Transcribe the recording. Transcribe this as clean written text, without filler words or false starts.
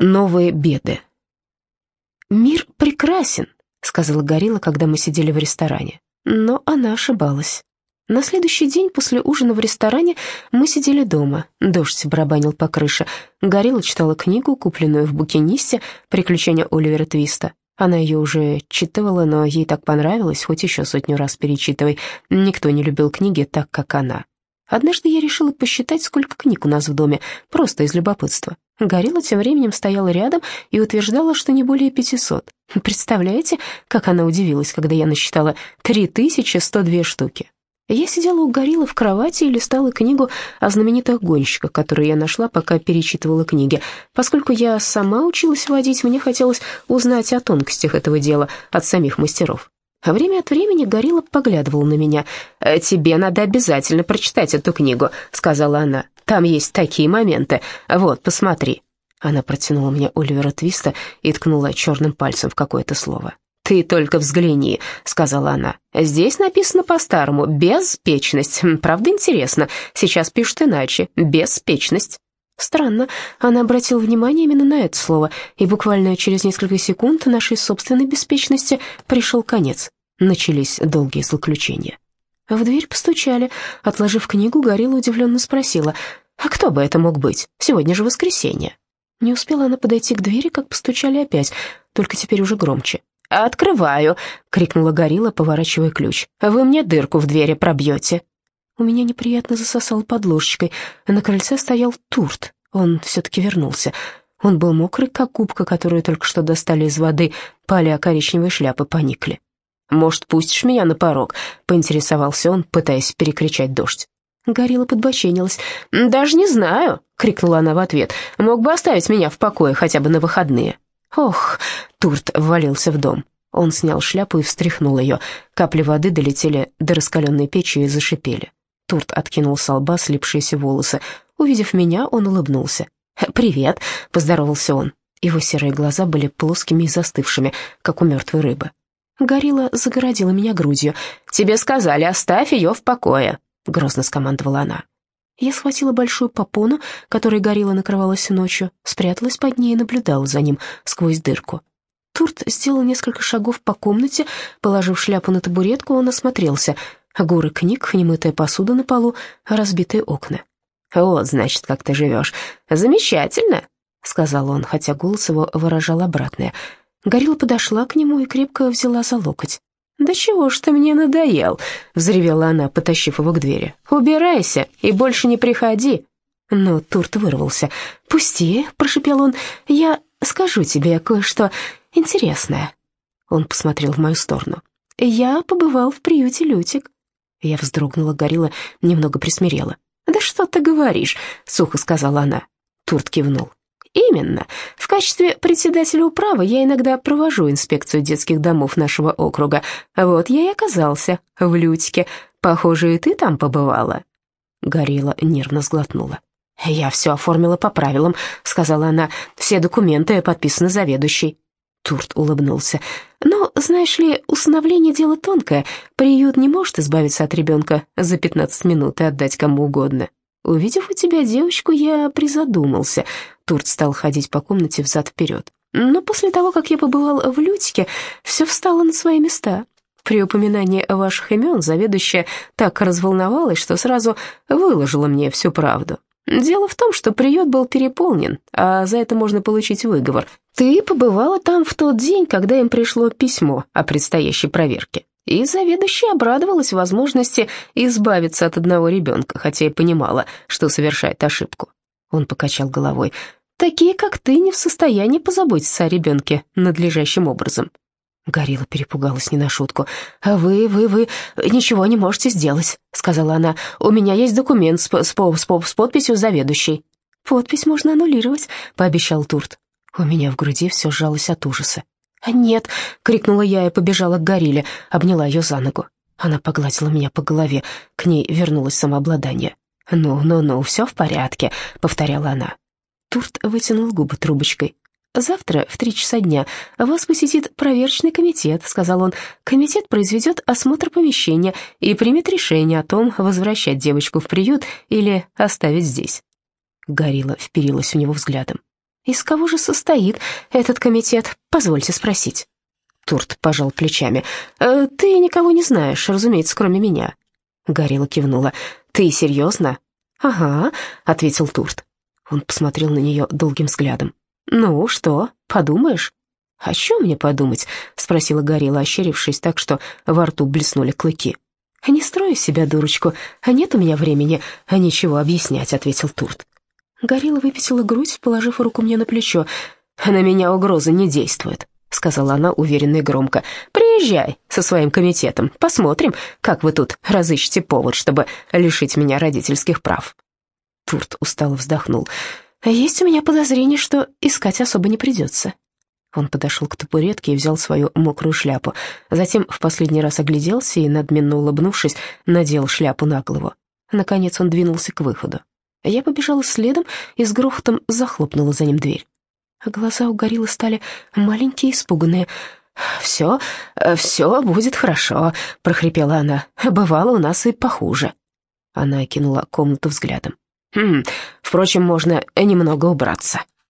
Новые беды. «Мир прекрасен», — сказала Горилла, когда мы сидели в ресторане. Но она ошибалась. На следующий день после ужина в ресторане мы сидели дома. Дождь барабанил по крыше. Горилла читала книгу, купленную в букинисте «Приключения Оливера Твиста». Она ее уже читывала, но ей так понравилось, хоть еще 100 раз перечитывай. Никто не любил книги так, как она. Однажды я решила посчитать, сколько книг у нас в доме, просто из любопытства. Горилла тем временем стояла рядом и утверждала, что не более 500. Представляете, как она удивилась, когда я насчитала 3102 штуки. Я сидела у Гориллы в кровати и листала книгу о знаменитых гонщиках, которую я нашла, пока перечитывала книги. Поскольку я сама училась водить, мне хотелось узнать о тонкостях этого дела от самих мастеров. А время от времени Горилла поглядывала на меня. «Тебе надо обязательно прочитать эту книгу», — сказала она. «Там есть такие моменты. Вот, посмотри». Она протянула мне Оливера Твиста и ткнула черным пальцем в какое-то слово. «Ты только взгляни», — сказала она. «Здесь написано по-старому «беспечность». Правда интересно? Сейчас пишут иначе «беспечность». Странно, она обратила внимание именно на это слово, и буквально через несколько секунд нашей собственной беспечности пришел конец. Начались долгие злоключения. В дверь постучали. Отложив книгу, Горилла удивленно спросила: «А кто бы это мог быть? Сегодня же воскресенье». Не успела она подойти к двери, как постучали опять, только теперь уже громче. «Открываю!» — крикнула Горилла, поворачивая ключ. «Вы мне дырку в двери пробьете». У меня неприятно засосало под ложечкой. На крыльце стоял Турт. Он все-таки вернулся. Он был мокрый, как губка, которую только что достали из воды. Поля коричневой шляпы поникли. «Может, пустишь меня на порог?» — поинтересовался он, пытаясь перекричать дождь. Горилла подбоченилась. «Даже не знаю!» — крикнула она в ответ. «Мог бы оставить меня в покое хотя бы на выходные». «Ох!» — Турт ввалился в дом. Он снял шляпу и встряхнул ее. Капли воды долетели до раскаленной печи и зашипели. Турт откинул со лба слипшиеся волосы. Увидев меня, он улыбнулся. «Привет», — поздоровался он. Его серые глаза были плоскими и застывшими, как у мертвой рыбы. Горилла загородила меня грудью. «Тебе сказали, оставь ее в покое», — грозно скомандовала она. Я схватила большую попону, которой Горилла накрывалась ночью, спряталась под ней и наблюдала за ним сквозь дырку. Турт сделал несколько шагов по комнате. Положив шляпу на табуретку, он осмотрелся. Горы книг, немытая посуда на полу, разбитые окна. «Вот, значит, как ты живешь. Замечательно», — сказал он, хотя голос его выражал обратное. Горилла подошла к нему и крепко взяла за локоть. «Да чего ж ты мне надоел?» — взревела она, потащив его к двери. «Убирайся и больше не приходи». Но Турт вырвался. «Пусти», — прошипел он, — «я скажу тебе кое-что интересное». Он посмотрел в мою сторону. «Я побывал в приюте Лютик». Я вздрогнула, Горилла немного присмирела. «Да что ты говоришь?» — сухо сказала она. Турт кивнул. «Именно. В качестве председателя управы я иногда провожу инспекцию детских домов нашего округа. Вот я и оказался в Лютике. Похоже, и ты там побывала». Горилла нервно сглотнула. «Я все оформила по правилам», — сказала она. «Все документы подписаны заведующей». Турт улыбнулся. «Ну, знаешь ли, усыновление — дело тонкое. Приют не может избавиться от ребенка за 15 минут и отдать кому угодно. Увидев у тебя девочку, я призадумался». Турт стал ходить по комнате взад-вперед. «Но после того, как я побывал в Лютике, все встало на свои места. При упоминании ваших имен заведующая так разволновалась, что сразу выложила мне всю правду. Дело в том, что приют был переполнен, а за это можно получить выговор. Ты побывала там в тот день, когда им пришло письмо о предстоящей проверке. И заведующая обрадовалась возможности избавиться от одного ребенка, хотя и понимала, что совершает ошибку». Он покачал головой. «Такие, как ты, не в состоянии позаботиться о ребенке надлежащим образом». Горилла перепугалась не на шутку. «А вы ничего не можете сделать», — сказала она. «У меня есть документ с подписью заведующей». «Подпись можно аннулировать», — пообещал Турт. У меня в груди все сжалось от ужаса. «Нет!» — крикнула я и побежала к Горилле, обняла ее за ногу. Она погладила меня по голове, к ней вернулось самообладание. «Ну, все в порядке», — повторяла она. Турт вытянул губы трубочкой. «Завтра в 3 часа дня вас посетит проверочный комитет», — сказал он. «Комитет произведет осмотр помещения и примет решение о том, возвращать девочку в приют или оставить здесь». Горилла вперилась у него взглядом. Из кого же состоит этот комитет, позвольте спросить?» Турт пожал плечами. «Ты никого не знаешь, разумеется, кроме меня». Горилла кивнула. «Ты серьезно?» «Ага», — ответил Турт. Он посмотрел на нее долгим взглядом. «Ну, что, подумаешь?» «О чем мне подумать?» — спросила Горилла, ощерившись так, что во рту блеснули клыки. «Не строй из себя дурочку, нет у меня времени ничего объяснять», — ответил Турт. Горилла выпятила грудь, положив руку мне на плечо. «На меня угрозы не действуют», — сказала она уверенно и громко. «Приезжай со своим комитетом, посмотрим, как вы тут разыщете повод, чтобы лишить меня родительских прав». Турт устало вздохнул. «Есть у меня подозрение, что искать особо не придется». Он подошел к табуретке и взял свою мокрую шляпу. Затем в последний раз огляделся и, надменно улыбнувшись, надел шляпу на голову. Наконец он двинулся к выходу. Я побежала следом и с грохотом захлопнула за ним дверь. Глаза у Гориллы стали маленькие и испуганные. «Все будет хорошо», — прохрипела она. «Бывало у нас и похуже». Она окинула комнату взглядом. Впрочем, можно немного убраться».